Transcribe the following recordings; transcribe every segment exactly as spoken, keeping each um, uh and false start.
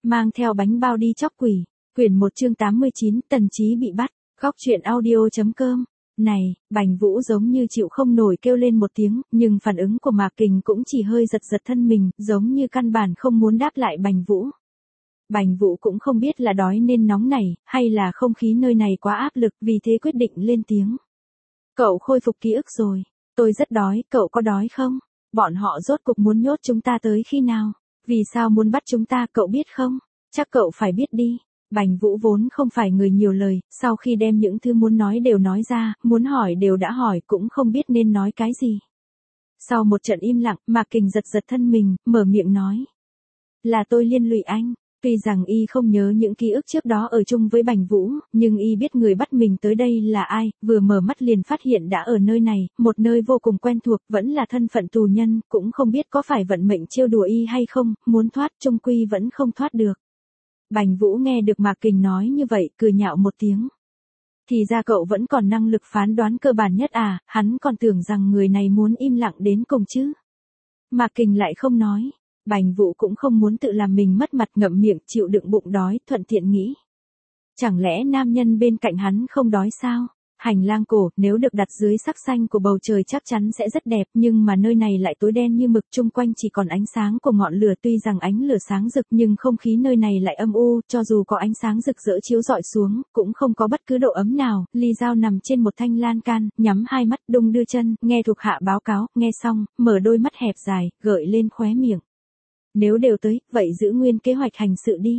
mang theo bánh bao đi chóc quỷ. Quyển một chương tám mươi chín, Tần Chí bị bắt. Góc truyện audio.com. Này, Bành Vũ giống như chịu không nổi kêu lên một tiếng, nhưng phản ứng của Mạc Kình cũng chỉ hơi giật giật thân mình, giống như căn bản không muốn đáp lại Bành Vũ. Bành Vũ cũng không biết là đói nên nóng nảy, hay là không khí nơi này quá áp lực, vì thế quyết định lên tiếng. Cậu khôi phục ký ức rồi. Tôi rất đói, cậu có đói không? Bọn họ rốt cục muốn nhốt chúng ta tới khi nào? Vì sao muốn bắt chúng ta, cậu biết không? Chắc cậu phải biết đi. Bành Vũ vốn không phải người nhiều lời, sau khi đem những thứ muốn nói đều nói ra, muốn hỏi đều đã hỏi, cũng không biết nên nói cái gì. Sau một trận im lặng, Mạc Kình giật giật thân mình, mở miệng nói. Là tôi liên lụy anh. Tuy rằng y không nhớ những ký ức trước đó ở chung với Bành Vũ, nhưng y biết người bắt mình tới đây là ai, vừa mở mắt liền phát hiện đã ở nơi này, một nơi vô cùng quen thuộc, vẫn là thân phận tù nhân, cũng không biết có phải vận mệnh trêu đùa y hay không, muốn thoát chung quy vẫn không thoát được. Bành Vũ nghe được Mạc Kình nói như vậy, cười nhạo một tiếng. Thì ra cậu vẫn còn năng lực phán đoán cơ bản nhất à, hắn còn tưởng rằng người này muốn im lặng đến cùng chứ. Mạc Kình lại không nói. Bành Vũ cũng không muốn tự làm mình mất mặt, ngậm miệng chịu đựng bụng đói, thuận tiện nghĩ. Chẳng lẽ nam nhân bên cạnh hắn không đói sao? Hành lang cổ, nếu được đặt dưới sắc xanh của bầu trời chắc chắn sẽ rất đẹp, nhưng mà nơi này lại tối đen như mực, chung quanh chỉ còn ánh sáng của ngọn lửa, tuy rằng ánh lửa sáng rực nhưng không khí nơi này lại âm u, cho dù có ánh sáng rực rỡ chiếu rọi xuống, cũng không có bất cứ độ ấm nào. Ly Dao nằm trên một thanh lan can, nhắm hai mắt, đung đưa chân, nghe thuộc hạ báo cáo, nghe xong, mở đôi mắt hẹp dài, gợi lên khóe miệng. Nếu đều tới, vậy giữ nguyên kế hoạch hành sự đi.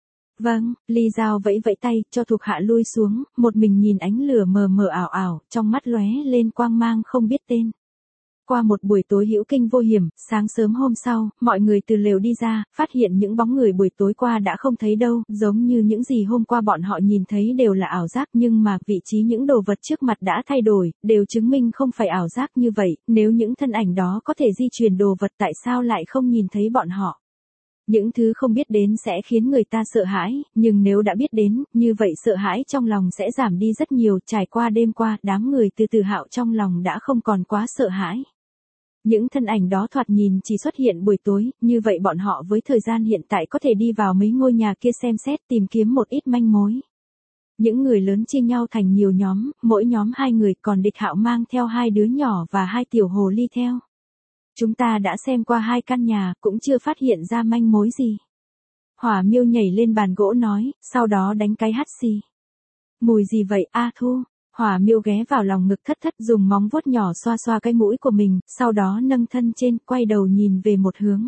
Vâng, Ly Dao vẫy vẫy tay, cho thuộc hạ lui xuống, một mình nhìn ánh lửa mờ mờ ảo ảo, trong mắt lóe lên quang mang không biết tên. Qua một buổi tối hữu kinh vô hiểm, sáng sớm hôm sau, mọi người từ lều đi ra, phát hiện những bóng người buổi tối qua đã không thấy đâu, giống như những gì hôm qua bọn họ nhìn thấy đều là ảo giác, nhưng mà vị trí những đồ vật trước mặt đã thay đổi, đều chứng minh không phải ảo giác như vậy, nếu những thân ảnh đó có thể di chuyển đồ vật tại sao lại không nhìn thấy bọn họ. Những thứ không biết đến sẽ khiến người ta sợ hãi, nhưng nếu đã biết đến, như vậy sợ hãi trong lòng sẽ giảm đi rất nhiều. Trải qua đêm qua, đám người từ Từ Hạo trong lòng đã không còn quá sợ hãi. Những thân ảnh đó thoạt nhìn chỉ xuất hiện buổi tối, như vậy bọn họ với thời gian hiện tại có thể đi vào mấy ngôi nhà kia xem xét, tìm kiếm một ít manh mối. Những người lớn chia nhau thành nhiều nhóm, mỗi nhóm hai người, còn Địch Hạo mang theo hai đứa nhỏ và hai tiểu hồ ly theo. Chúng ta đã xem qua hai căn nhà, cũng chưa phát hiện ra manh mối gì. Hỏa Miêu nhảy lên bàn gỗ nói, sau đó đánh cái hắt xì. Mùi gì vậy, A Thu? Hỏa Miêu ghé vào lòng ngực thất thất, dùng móng vuốt nhỏ xoa xoa cái mũi của mình, sau đó nâng thân trên, quay đầu nhìn về một hướng.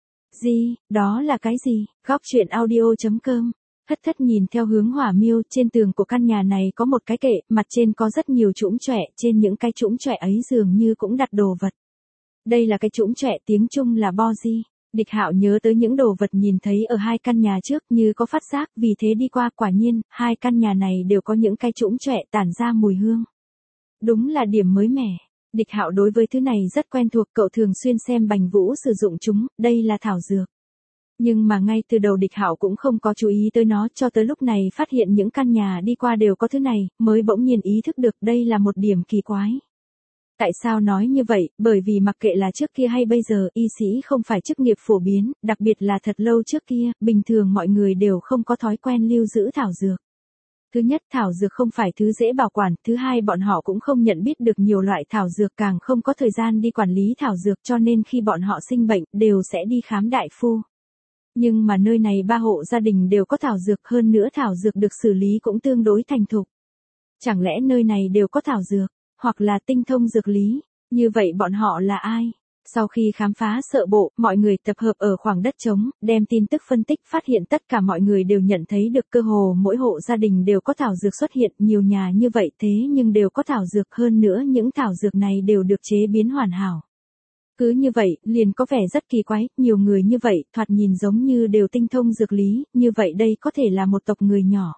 Gì, đó là cái gì? Góc truyện audio.com. Thất thất nhìn theo hướng Hỏa Miêu, trên tường của căn nhà này có một cái kệ, mặt trên có rất nhiều trũng chọe, trên những cái trũng chọe ấy dường như cũng đặt đồ vật. Đây là cái trũng chọe, tiếng Trung là bo di. Địch Hạo nhớ tới những đồ vật nhìn thấy ở hai căn nhà trước, như có phát giác, vì thế đi qua, quả nhiên, hai căn nhà này đều có những cái trũng chọe tản ra mùi hương. Đúng là điểm mới mẻ. Địch Hạo đối với thứ này rất quen thuộc, cậu thường xuyên xem Bành Vũ sử dụng chúng, đây là thảo dược. Nhưng mà ngay từ đầu Địch Hạo cũng không có chú ý tới nó, cho tới lúc này phát hiện những căn nhà đi qua đều có thứ này, mới bỗng nhiên ý thức được đây là một điểm kỳ quái. Tại sao nói như vậy? Bởi vì mặc kệ là trước kia hay bây giờ, y sĩ không phải chức nghiệp phổ biến, đặc biệt là thật lâu trước kia, bình thường mọi người đều không có thói quen lưu giữ thảo dược. Thứ nhất, thảo dược không phải thứ dễ bảo quản, thứ hai, bọn họ cũng không nhận biết được nhiều loại thảo dược, càng không có thời gian đi quản lý thảo dược, cho nên khi bọn họ sinh bệnh, đều sẽ đi khám đại phu. Nhưng mà nơi này ba hộ gia đình đều có thảo dược, hơn nữa thảo dược được xử lý cũng tương đối thành thục. Chẳng lẽ nơi này đều có thảo dược? Hoặc là tinh thông dược lý, như vậy bọn họ là ai? Sau khi khám phá sợ bộ, mọi người tập hợp ở khoảng đất trống, đem tin tức phân tích, phát hiện tất cả mọi người đều nhận thấy được cơ hồ mỗi hộ gia đình đều có thảo dược xuất hiện, nhiều nhà như vậy thế nhưng đều có thảo dược, hơn nữa những thảo dược này đều được chế biến hoàn hảo. Cứ như vậy, liền có vẻ rất kỳ quái, nhiều người như vậy, thoạt nhìn giống như đều tinh thông dược lý, như vậy đây có thể là một tộc người nhỏ.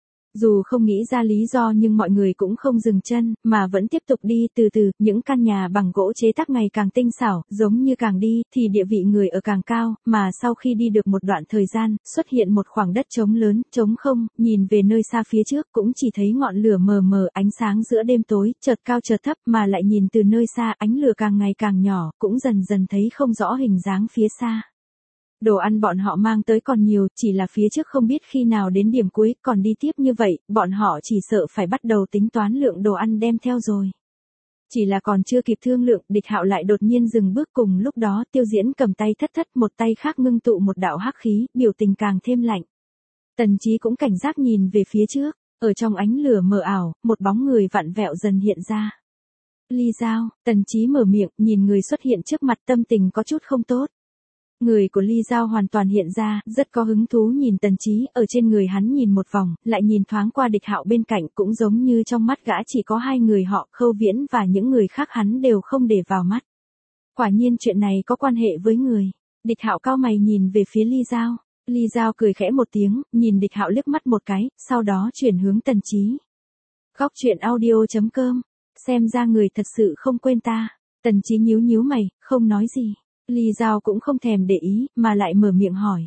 Dù không nghĩ ra lý do nhưng mọi người cũng không dừng chân, mà vẫn tiếp tục đi, từ từ, những căn nhà bằng gỗ chế tác ngày càng tinh xảo, giống như càng đi, thì địa vị người ở càng cao, mà sau khi đi được một đoạn thời gian, xuất hiện một khoảng đất trống lớn, trống không, nhìn về nơi xa phía trước, cũng chỉ thấy ngọn lửa mờ mờ, ánh sáng giữa đêm tối, chợt cao chợt thấp, mà lại nhìn từ nơi xa, ánh lửa càng ngày càng nhỏ, cũng dần dần thấy không rõ hình dáng phía xa. Đồ ăn bọn họ mang tới còn nhiều, chỉ là phía trước không biết khi nào đến điểm cuối, còn đi tiếp như vậy, bọn họ chỉ sợ phải bắt đầu tính toán lượng đồ ăn đem theo rồi. Chỉ là còn chưa kịp thương lượng, Địch Hạo lại đột nhiên dừng bước, cùng lúc đó Tiêu Diễn cầm tay thất thất, một tay khác ngưng tụ một đạo hắc khí, biểu tình càng thêm lạnh. Tần Chí cũng cảnh giác nhìn về phía trước, ở trong ánh lửa mờ ảo, một bóng người vặn vẹo dần hiện ra. Ly Giao, Tần Chí mở miệng, nhìn người xuất hiện trước mặt, tâm tình có chút không tốt. Người của Ly Giao hoàn toàn hiện ra, rất có hứng thú nhìn Tần Chí, ở trên người hắn nhìn một vòng, lại nhìn thoáng qua Địch Hạo bên cạnh, cũng giống như trong mắt gã chỉ có hai người họ, Khâu Viễn và những người khác hắn đều không để vào mắt. Quả nhiên chuyện này có quan hệ với người. Địch Hạo cau mày nhìn về phía Ly Giao. Ly Giao cười khẽ một tiếng, nhìn Địch Hạo liếc mắt một cái, sau đó chuyển hướng Tần Chí. Góc truyện audio chấm com, xem ra người thật sự không quên ta. Tần Chí nhíu nhíu mày, không nói gì. Ly Giao cũng không thèm để ý, mà lại mở miệng hỏi.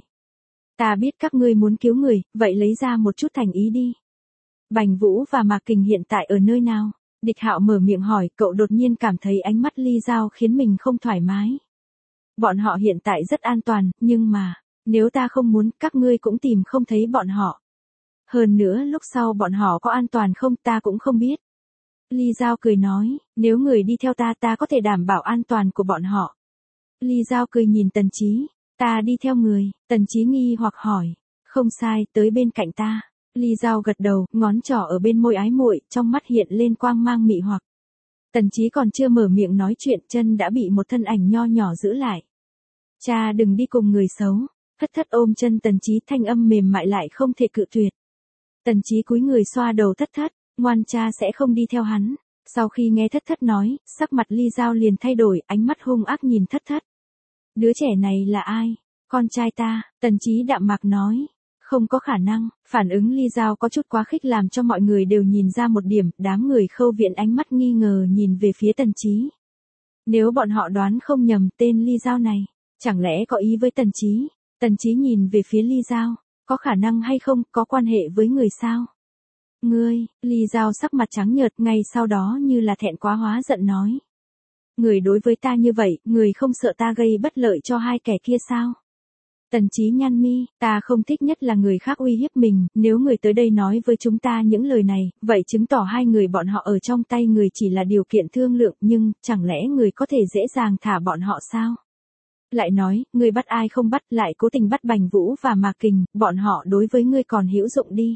Ta biết các ngươi muốn cứu người, vậy lấy ra một chút thành ý đi. Bành Vũ và Mạc Kình hiện tại ở nơi nào? Địch Hạo mở miệng hỏi, cậu đột nhiên cảm thấy ánh mắt Ly Giao khiến mình không thoải mái. Bọn họ hiện tại rất an toàn, nhưng mà, nếu ta không muốn, các ngươi cũng tìm không thấy bọn họ. Hơn nữa lúc sau bọn họ có an toàn không ta cũng không biết. Ly Giao cười nói, nếu người đi theo ta ta có thể đảm bảo an toàn của bọn họ. Ly Giao cười nhìn Tần Chí, ta đi theo người, Tần Chí nghi hoặc hỏi, không sai, tới bên cạnh ta. Ly Giao gật đầu, ngón trỏ ở bên môi ái muội, trong mắt hiện lên quang mang mị hoặc. Tần Chí còn chưa mở miệng nói chuyện, chân đã bị một thân ảnh nho nhỏ giữ lại. Cha đừng đi cùng người xấu. Thất thất ôm chân Tần Chí, thanh âm mềm mại lại không thể cự tuyệt. Tần Chí cúi người xoa đầu thất thất, ngoan cha sẽ không đi theo hắn. Sau khi nghe thất thất nói, sắc mặt Ly Giao liền thay đổi, ánh mắt hung ác nhìn thất thất. Đứa trẻ này là ai? Con trai ta, Tần Chí đạm mạc nói. Không có khả năng, phản ứng Ly Giao có chút quá khích làm cho mọi người đều nhìn ra một điểm, đám người Khâu Viễn ánh mắt nghi ngờ nhìn về phía Tần Chí. Nếu bọn họ đoán không nhầm tên Ly Giao này, chẳng lẽ có ý với Tần Chí? Tần Chí nhìn về phía Ly Giao, có khả năng hay không, có quan hệ với người sao? Ngươi, Ly Giao sắc mặt trắng nhợt, ngay sau đó như là thẹn quá hóa giận nói. Người đối với ta như vậy, người không sợ ta gây bất lợi cho hai kẻ kia sao? Tần Chí nhăn mi, ta không thích nhất là người khác uy hiếp mình, nếu người tới đây nói với chúng ta những lời này, vậy chứng tỏ hai người bọn họ ở trong tay người chỉ là điều kiện thương lượng, nhưng, chẳng lẽ người có thể dễ dàng thả bọn họ sao? Lại nói, ngươi bắt ai không bắt, lại cố tình bắt Bành Vũ và Mạc Kình, bọn họ đối với ngươi còn hữu dụng đi.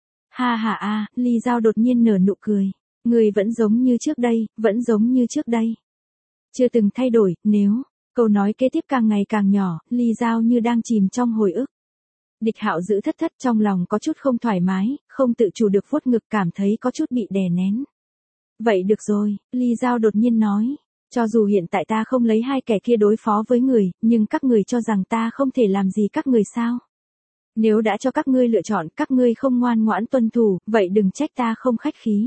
Ha ha a, Ly Giao đột nhiên nở nụ cười. Ngươi vẫn giống như trước đây, vẫn giống như trước đây. Chưa từng thay đổi, nếu, câu nói kế tiếp càng ngày càng nhỏ, Ly Giao như đang chìm trong hồi ức. Địch Hạo giữ thất thất trong lòng có chút không thoải mái, không tự chủ được vuốt ngực cảm thấy có chút bị đè nén. Vậy được rồi, Ly Giao đột nhiên nói. Cho dù hiện tại ta không lấy hai kẻ kia đối phó với người, nhưng các người cho rằng ta không thể làm gì các người sao? Nếu đã cho các ngươi lựa chọn, các ngươi không ngoan ngoãn tuân thủ, vậy đừng trách ta không khách khí.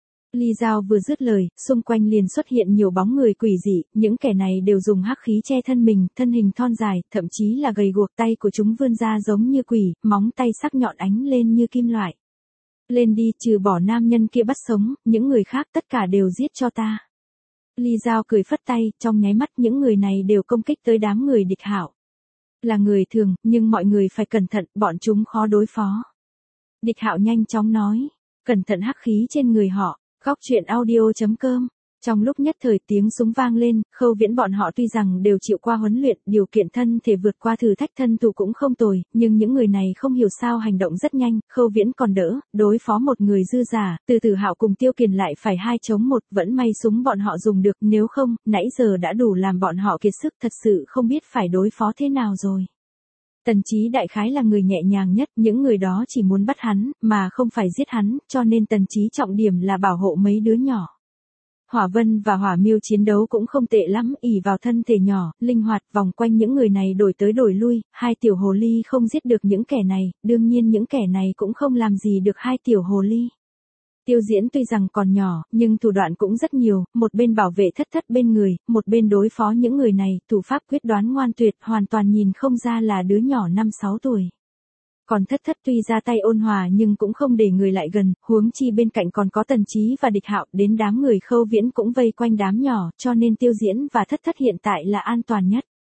Ly Giao vừa dứt lời, xung quanh liền xuất hiện nhiều bóng người quỷ dị, những kẻ này đều dùng hắc khí che thân mình, thân hình thon dài, thậm chí là gầy guộc, tay của chúng vươn ra giống như quỷ, móng tay sắc nhọn ánh lên như kim loại. Lên đi, trừ bỏ nam nhân kia bắt sống, những người khác tất cả đều giết cho ta. Ly Giao cười phất tay, trong nháy mắt những người này đều công kích tới đám người Địch Hạo. Là người thường, nhưng mọi người phải cẩn thận, bọn chúng khó đối phó. Địch Hạo nhanh chóng nói, cẩn thận hắc khí trên người họ. Góc truyện audio chấm com. Trong lúc nhất thời tiếng súng vang lên, Khâu Viễn bọn họ tuy rằng đều chịu qua huấn luyện, điều kiện thân thể vượt qua thử thách thân thủ cũng không tồi, nhưng những người này không hiểu sao hành động rất nhanh, Khâu Viễn còn đỡ, đối phó một người dư giả, từ Tử Hạo cùng Tiêu Kiền lại phải hai chống một, vẫn may súng bọn họ dùng được, nếu không, nãy giờ đã đủ làm bọn họ kiệt sức, thật sự không biết phải đối phó thế nào rồi. Tần Chí đại khái là người nhẹ nhàng nhất, những người đó chỉ muốn bắt hắn, mà không phải giết hắn, cho nên Tần Chí trọng điểm là bảo hộ mấy đứa nhỏ. Hỏa Vân và Hỏa Miêu chiến đấu cũng không tệ lắm, ỷ vào thân thể nhỏ, linh hoạt, vòng quanh những người này đổi tới đổi lui, hai tiểu hồ ly không giết được những kẻ này, đương nhiên những kẻ này cũng không làm gì được hai tiểu hồ ly. Tiêu Diễn tuy rằng còn nhỏ, nhưng thủ đoạn cũng rất nhiều, một bên bảo vệ thất thất bên người, một bên đối phó những người này, thủ pháp quyết đoán ngoan tuyệt, hoàn toàn nhìn không ra là đứa nhỏ năm sáu tuổi. Còn thất thất tuy ra tay ôn hòa nhưng cũng không để người lại gần, huống chi bên cạnh còn có Tần Chí và Địch Hạo, đến đám người Khâu Viễn cũng vây quanh đám nhỏ, cho nên Tiêu Diễn và thất thất hiện tại là an toàn nhất.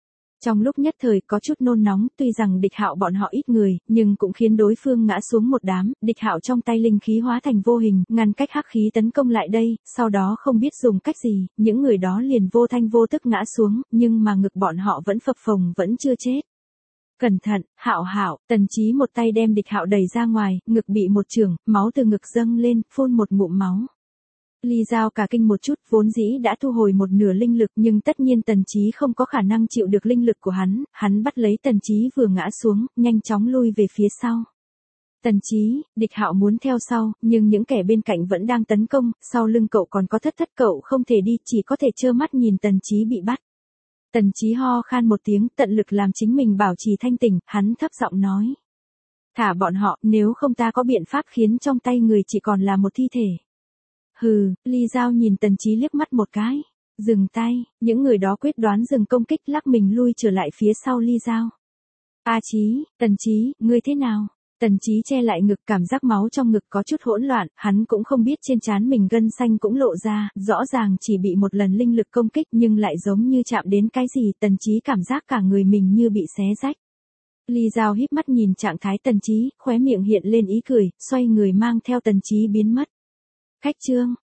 Trong lúc nhất thời có chút nôn nóng, tuy rằng Địch Hạo bọn họ ít người, nhưng cũng khiến đối phương ngã xuống một đám, Địch Hạo trong tay linh khí hóa thành vô hình, ngăn cách hắc khí tấn công lại đây, sau đó không biết dùng cách gì, những người đó liền vô thanh vô tức ngã xuống, nhưng mà ngực bọn họ vẫn phập phồng vẫn chưa chết. Cẩn thận, Hạo Hạo, Tần Chí một tay đem Địch Hạo đẩy ra ngoài, ngực bị một chưởng, máu từ ngực dâng lên, phun một ngụm máu. Ly Giao cả kinh một chút, vốn dĩ đã thu hồi một nửa linh lực, nhưng tất nhiên Tần Chí không có khả năng chịu được linh lực của hắn, hắn bắt lấy Tần Chí vừa ngã xuống, nhanh chóng lui về phía sau. Tần Chí, Địch Hạo muốn theo sau, nhưng những kẻ bên cạnh vẫn đang tấn công, sau lưng cậu còn có Thất Thất, cậu không thể đi, chỉ có thể trơ mắt nhìn Tần Chí bị bắt. Tần Chí ho khan một tiếng, tận lực làm chính mình bảo trì thanh tỉnh, hắn thấp giọng nói: "Thả bọn họ, nếu không ta có biện pháp khiến trong tay người chỉ còn là một thi thể." Hừ, Ly Giao nhìn Tần Chí liếc mắt một cái. Dừng tay, những người đó quyết đoán dừng công kích, lắc mình lui trở lại phía sau Ly Giao. A Chí, Tần Chí, ngươi thế nào? Tần Chí che lại ngực, cảm giác máu trong ngực có chút hỗn loạn, hắn cũng không biết trên trán mình gân xanh cũng lộ ra, rõ ràng chỉ bị một lần linh lực công kích nhưng lại giống như chạm đến cái gì, Tần Chí cảm giác cả người mình như bị xé rách. Ly Giao híp mắt nhìn trạng thái Tần Chí, khóe miệng hiện lên ý cười, xoay người mang theo Tần Chí biến mất. Khách trương,